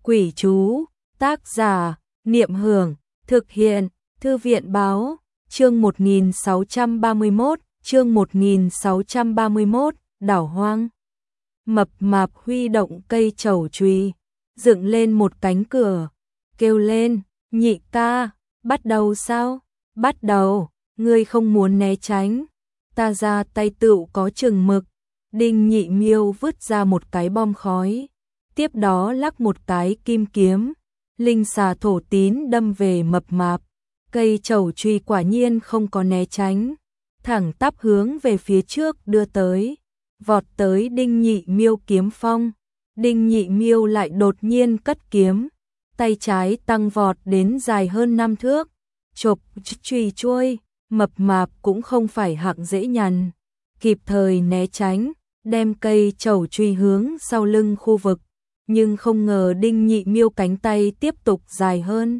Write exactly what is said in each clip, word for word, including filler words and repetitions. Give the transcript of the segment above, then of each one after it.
Quỷ chú, tác giả, Niệm Hưởng, thực hiện, Thư viện Báo, chương một nghìn sáu trăm ba mươi mốt, chương một nghìn sáu trăm ba mươi mốt, đảo hoang. Mập mạp huy động cây trầu chùy, dựng lên một cánh cửa, kêu lên, nhị ca, bắt đầu sao? Bắt đầu, ngươi không muốn né tránh, ta ra tay tựu có chừng mực. Đinh Nhị Miêu vứt ra một cái bom khói, tiếp đó lắc một cái kim kiếm, linh xà thổ tín đâm về mập mạp. Cây trầu chùy quả nhiên không có né tránh, thẳng tắp hướng về phía trước đưa tới, vọt tới Đinh Nhị Miêu kiếm phong. Đinh Nhị Miêu lại đột nhiên cất kiếm, tay trái tăng vọt đến dài hơn năm thước, chộp chùy chuôi. Mập mạp cũng không phải hạng dễ nhằn, kịp thời né tránh, đem cây trầu chùy hướng sau lưng khu vực, nhưng không ngờ Đinh Nhị Miêu cánh tay tiếp tục dài hơn.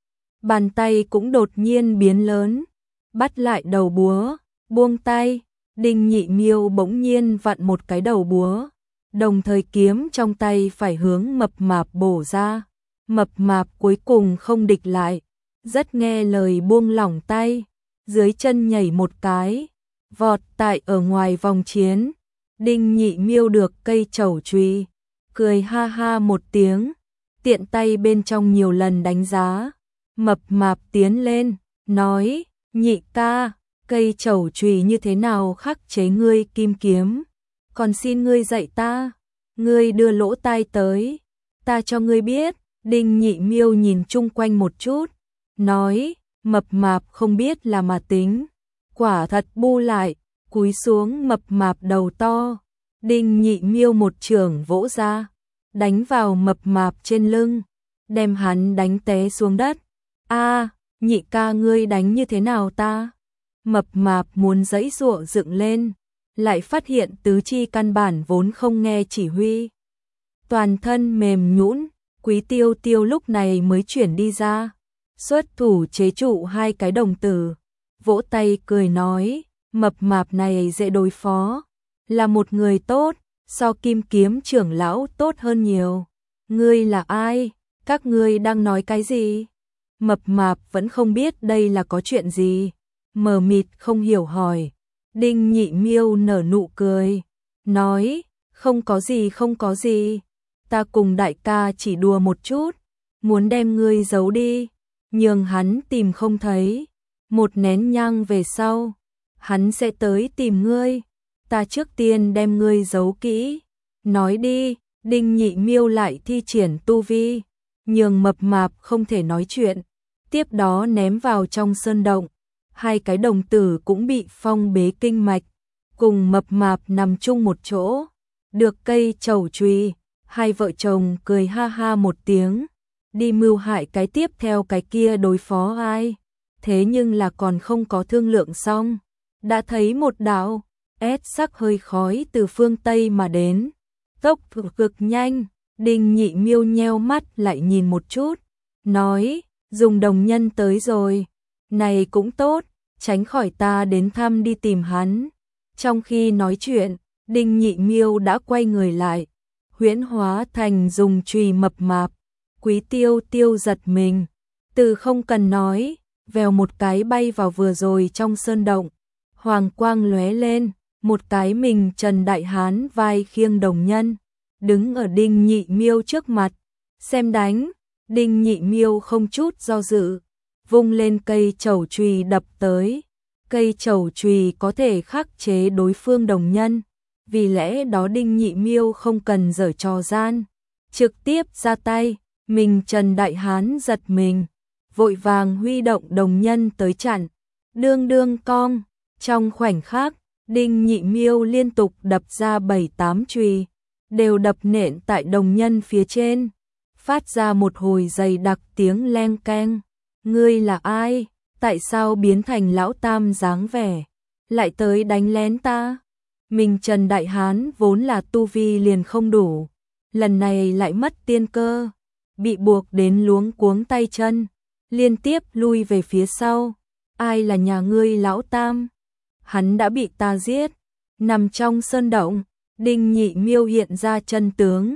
Bàn tay cũng đột nhiên biến lớn, bắt lại đầu búa, buông tay, Đinh Nhị Miêu bỗng nhiên vặn một cái đầu búa, đồng thời kiếm trong tay phải hướng mập mạp bổ ra. Mập mạp cuối cùng không địch lại, rất nghe lời buông lỏng tay, dưới chân nhảy một cái, vọt tại ở ngoài vòng chiến. Đinh Nhị Miêu được cây trầu chùy, cười ha ha một tiếng, tiện tay bên trong nhiều lần đánh giá. Mập mạp tiến lên, nói, nhị ca, cây trầu chùy như thế nào khắc chế ngươi kim kiếm, còn xin ngươi dạy ta, ngươi đưa lỗ tai tới, ta cho ngươi biết. Đinh Nhị Miêu nhìn chung quanh một chút, nói, mập mạp không biết là mà tính, quả thật bu lại, cúi xuống mập mạp đầu to. Đinh Nhị Miêu một chưởng vỗ ra, đánh vào mập mạp trên lưng, đem hắn đánh té xuống đất. A, nhị ca ngươi đánh như thế nào ta? Mập mạp muốn giãy giụa dựng lên, lại phát hiện tứ chi căn bản vốn không nghe chỉ huy, toàn thân mềm nhũn. Quý Tiêu Tiêu lúc này mới chuyển đi ra, xuất thủ chế trụ hai cái đồng tử, vỗ tay cười nói, mập mạp này dễ đối phó, là một người tốt, so Kim Kiếm trưởng lão tốt hơn nhiều. Ngươi là ai? Các ngươi đang nói cái gì? Mập mạp vẫn không biết đây là có chuyện gì, mờ mịt không hiểu hỏi. Đinh Nhị Miêu nở nụ cười, nói, không có gì không có gì, ta cùng đại ca chỉ đùa một chút, muốn đem ngươi giấu đi, nhường hắn tìm không thấy, một nén nhang về sau, hắn sẽ tới tìm ngươi, ta trước tiên đem ngươi giấu kỹ. Nói đi. Đinh Nhị Miêu lại thi triển tu vi, nhường mập mạp không thể nói chuyện, tiếp đó ném vào trong sơn động. Hai cái đồng tử cũng bị phong bế kinh mạch, cùng mập mạp nằm chung một chỗ, được cây trầu chùy. Hai vợ chồng cười ha ha một tiếng, đi mưu hại cái tiếp theo cái kia đối phó ai, thế nhưng là còn không có thương lượng xong, đã thấy một đạo ép sắc hơi khói từ phương Tây mà đến, tốc độ cực nhanh. Đinh Nhị Miêu nheo mắt lại nhìn một chút, nói, dùng đồng nhân tới rồi, này cũng tốt, tránh khỏi ta đến thăm đi tìm hắn. Trong khi nói chuyện, Đinh Nhị Miêu đã quay người lại, huyễn hóa thành dùng chùy mập mạp. Quý Tiêu Tiêu giật mình, từ không cần nói, vèo một cái bay vào vừa rồi trong sơn động, hoàng quang lóe lên, một cái mình Trần Đại Hán vai khiêng đồng nhân, đứng ở Đinh Nhị Miêu trước mặt, xem đánh. Đinh Nhị Miêu không chút do dự, vung lên cây trầu chùy đập tới. Cây trầu chùy có thể khắc chế đối phương đồng nhân, vì lẽ đó Đinh Nhị Miêu không cần giở trò gian, trực tiếp ra tay. Mình Trần Đại Hán giật mình, vội vàng huy động đồng nhân tới chặn, đương đương cong. Trong khoảnh khắc, Đinh Nhị Miêu liên tục đập ra bảy tám chùy, đều đập nện tại đồng nhân phía trên, phát ra một hồi dày đặc tiếng leng keng. Ngươi là ai? Tại sao biến thành lão tam dáng vẻ, lại tới đánh lén ta? Mình Trần Đại Hán vốn là tu vi liền không đủ, lần này lại mất tiên cơ, bị buộc đến luống cuống tay chân, liên tiếp lui về phía sau. Ai là nhà ngươi lão tam? Hắn đã bị ta giết. Nằm trong sơn động, Đinh Nhị Miêu hiện ra chân tướng,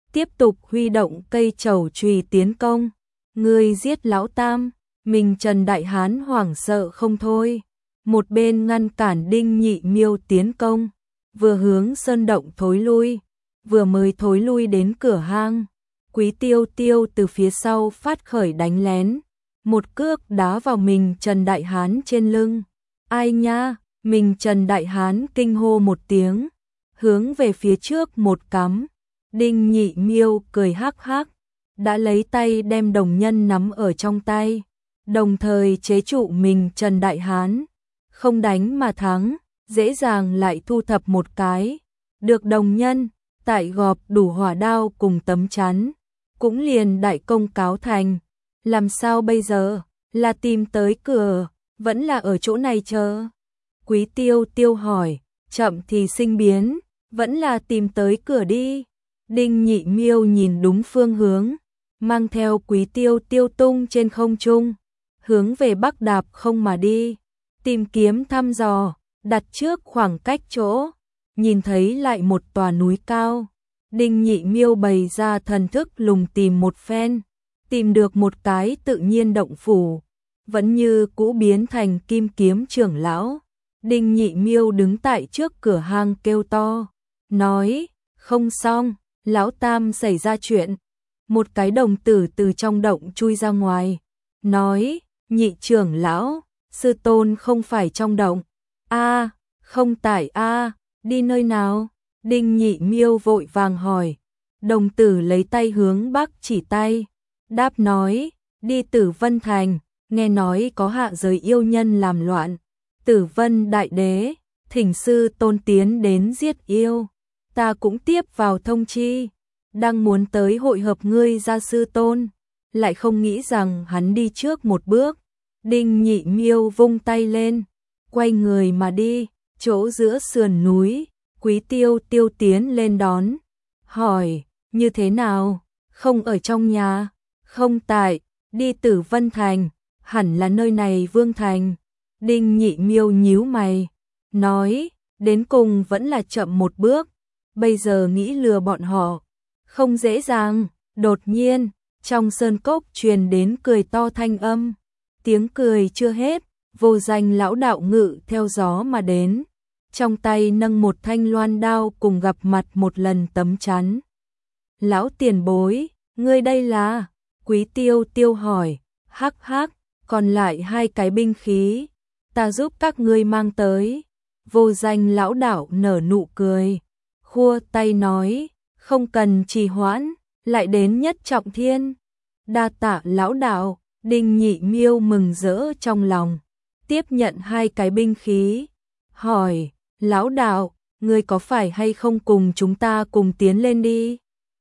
tiếp tục huy động cây trầu chùy tiến công. Ngươi giết lão tam, mình Trần Đại Hán hoảng sợ không thôi. Một bên ngăn cản Đinh Nhị Miêu tiến công, vừa hướng sơn động thối lui, vừa mới thối lui đến cửa hang. Quý Tiêu Tiêu từ phía sau phát khởi đánh lén, một cước đá vào mình Trần Đại Hán trên lưng. Ai nha, mình Trần Đại Hán kinh hô một tiếng, hướng về phía trước một cắm. Đinh Nhị Miêu cười hắc hắc, đã lấy tay đem đồng nhân nắm ở trong tay, đồng thời chế trụ mình Trần Đại Hán. Không đánh mà thắng, dễ dàng lại thu thập một cái. Được đồng nhân, tại gọp đủ hỏa đao cùng tấm chắn, cũng liền đại công cáo thành. Làm sao bây giờ, là tìm tới cửa, vẫn là ở chỗ này chờ? Quý Tiêu Tiêu hỏi, chậm thì sinh biến, vẫn là tìm tới cửa đi. Đinh Nhị Miêu nhìn đúng phương hướng, mang theo Quý Tiêu Tiêu tung trên không trung, hướng về bắc đạp không mà đi. Tìm kiếm thăm dò, đặt trước khoảng cách chỗ, nhìn thấy lại một tòa núi cao. Đinh Nhị Miêu bày ra thần thức lùng tìm một phen, tìm được một cái tự nhiên động phủ, vẫn như cũ biến thành Kim Kiếm trưởng lão. Đinh Nhị Miêu đứng tại trước cửa hang kêu to, nói, không xong, lão tam xảy ra chuyện. Một cái đồng tử từ trong động chui ra ngoài, nói, Nhị trưởng lão, sư tôn không phải trong động. A, không tại a, đi nơi nào? Đinh Nhị Miêu vội vàng hỏi. Đồng tử lấy tay hướng bắc chỉ tay, đáp nói, đi Tử Vân Thành, nghe nói có hạ giới yêu nhân làm loạn. Tử Vân đại đế, thỉnh sư tôn tiến đến giết yêu. Ta cũng tiếp vào thông chi, đang muốn tới hội hợp ngươi gia sư tôn, lại không nghĩ rằng hắn đi trước một bước. Đinh Nhị Miêu vung tay lên, quay người mà đi, chỗ giữa sườn núi. Quý Tiêu Tiêu tiến lên đón, hỏi, như thế nào, không ở trong nhà? Không tại, đi Tử Vân Thành, hẳn là nơi này Vương Thành. Đinh Nhị Miêu nhíu mày, nói, đến cùng vẫn là chậm một bước, bây giờ nghĩ lừa bọn họ, không dễ dàng. Đột nhiên, trong sơn cốc truyền đến cười to thanh âm, tiếng cười chưa hết, Vô Danh lão đạo ngự theo gió mà đến, trong tay nâng một thanh loan đao cùng gặp mặt một lần tấm chắn. Lão tiền bối, ngươi đây là? Quý Tiêu Tiêu hỏi. Hắc hắc, còn lại hai cái binh khí, ta giúp các ngươi mang tới. Vô Danh lão đạo nở nụ cười, khua tay nói, không cần trì hoãn, lại đến Nhất Trọng Thiên. Đa tạ lão đạo. Đinh Nhị Miêu mừng rỡ trong lòng, tiếp nhận hai cái binh khí, hỏi, lão đạo, ngươi có phải hay không cùng chúng ta cùng tiến lên đi?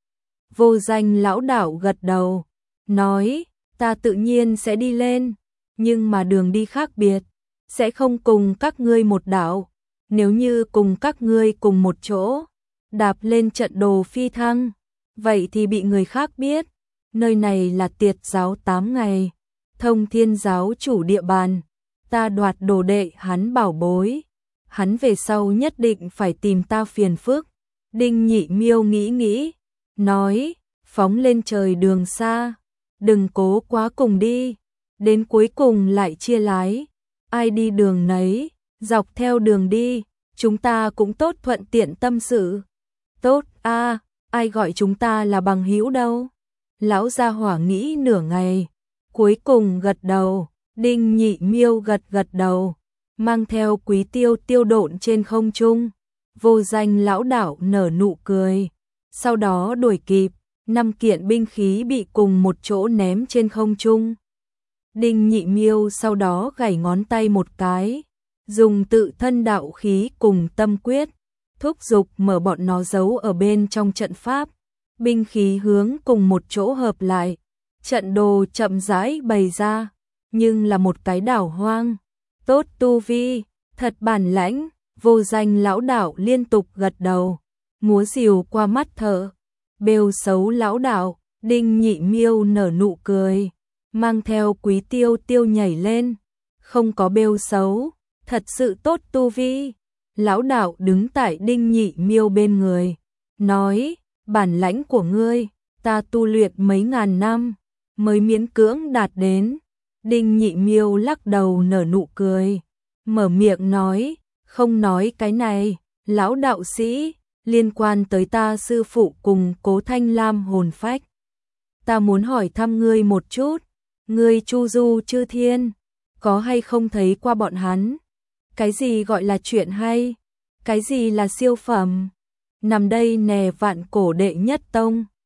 Vô Danh lão đạo gật đầu, nói, ta tự nhiên sẽ đi lên, nhưng mà đường đi khác biệt, sẽ không cùng các ngươi một đạo. Nếu như cùng các ngươi cùng một chỗ, đạp lên trận đồ phi thăng, vậy thì bị người khác biết. Nơi này là Tiệt giáo tám ngày, Thông Thiên giáo chủ địa bàn, ta đoạt đồ đệ hắn bảo bối, hắn về sau nhất định phải tìm ta phiền phức. Đinh Nhị Miêu nghĩ nghĩ, nói, phóng lên trời đường xa, đừng cố quá cùng đi, đến cuối cùng lại chia lái, ai đi đường nấy, dọc theo đường đi, chúng ta cũng tốt thuận tiện tâm sự. Tốt a, ai gọi chúng ta là bằng hữu đâu? Lão gia hỏa nghĩ nửa ngày, cuối cùng gật đầu. Đinh Nhị Miêu gật gật đầu, mang theo Quý Tiêu Tiêu độn trên không trung. Vô Danh lão đạo nở nụ cười, sau đó đuổi kịp, năm kiện binh khí bị cùng một chỗ ném trên không trung. Đinh Nhị Miêu sau đó gảy ngón tay một cái, dùng tự thân đạo khí cùng tâm quyết, thúc giục mở bọn nó giấu ở bên trong trận pháp. Binh khí hướng cùng một chỗ hợp lại, trận đồ chậm rãi bày ra, nhưng là một cái đảo hoang. Tốt tu vi, thật bản lãnh. Vô Danh lão đạo liên tục gật đầu, múa rìu qua mắt thở. Bêu xấu lão đạo. Đinh Nhị Miêu nở nụ cười, mang theo Quý Tiêu Tiêu nhảy lên. Không có bêu xấu, thật sự tốt tu vi. Lão đạo đứng tại Đinh Nhị Miêu bên người, nói, bản lãnh của ngươi, ta tu luyện mấy ngàn năm, mới miễn cưỡng đạt đến. Đinh Nhị Miêu lắc đầu nở nụ cười, mở miệng nói, không nói cái này, lão đạo sĩ, liên quan tới ta sư phụ cùng Cố Thanh Lam hồn phách. Ta muốn hỏi thăm ngươi một chút, ngươi chu du chư thiên, có hay không thấy qua bọn hắn? Cái gì gọi là chuyện hay? Cái gì là siêu phẩm? Nằm đây nè vạn cổ đệ nhất tông.